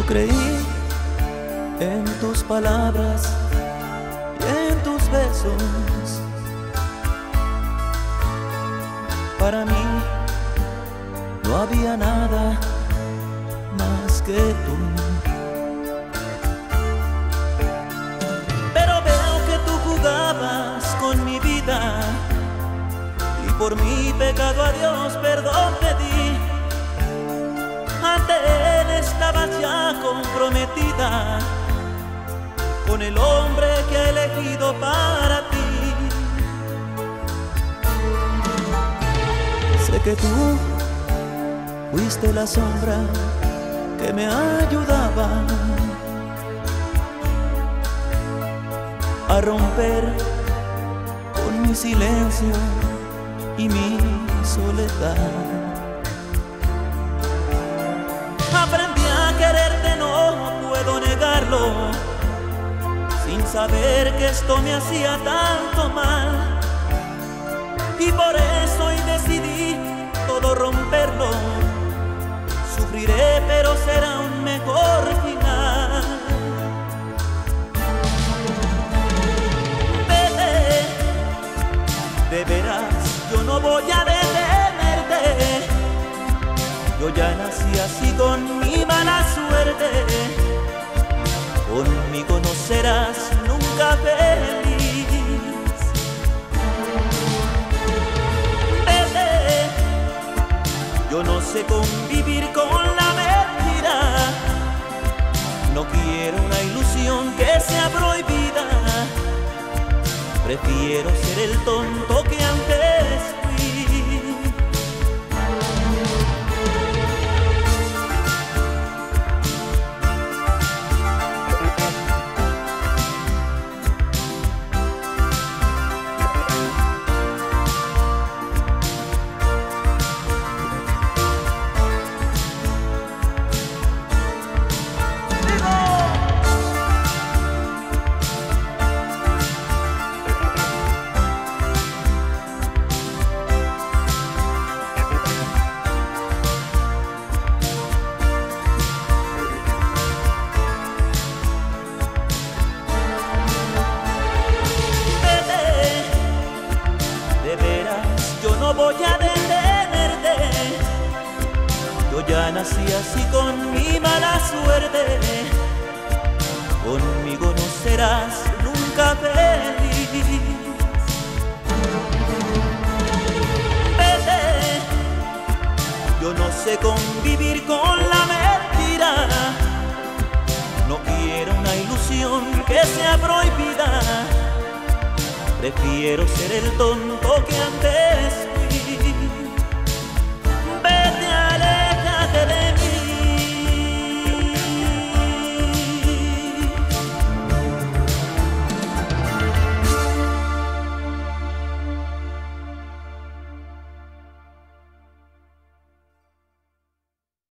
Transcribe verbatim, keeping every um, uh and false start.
creí en tus palabras y en tus besos. Para mí no había nada más que tú. Pero veo que tú jugabas con mi vida y por mi pecado a Dios perdón pedí. Ante Él estabas ya comprometida con el hombre que ha elegido para ti. Sé que tú fuiste la sombra que me ayudaba a romper con mi silencio y mi soledad. Aprendí a quererte, no puedo negarlo, sin saber que esto me hacía tanto mal. Y por eso hoy decidí todo romperlo. Sufriré, pero será un mejor final. Vete, de veras, yo no voy a detenerte. Yo ya nací así con mi mala suerte. Conmigo no serás nunca feliz. Vete, yo no sé convivir con la mentira. No quiero una ilusión que sea prohibida. Prefiero ser el tonto que antes fui. No voy a detenerte. Yo ya nací así con mi mala suerte. Conmigo no serás nunca feliz. Vete, yo no sé convivir con la mentira. No quiero una ilusión que sea prohibida. Prefiero ser el tonto que antes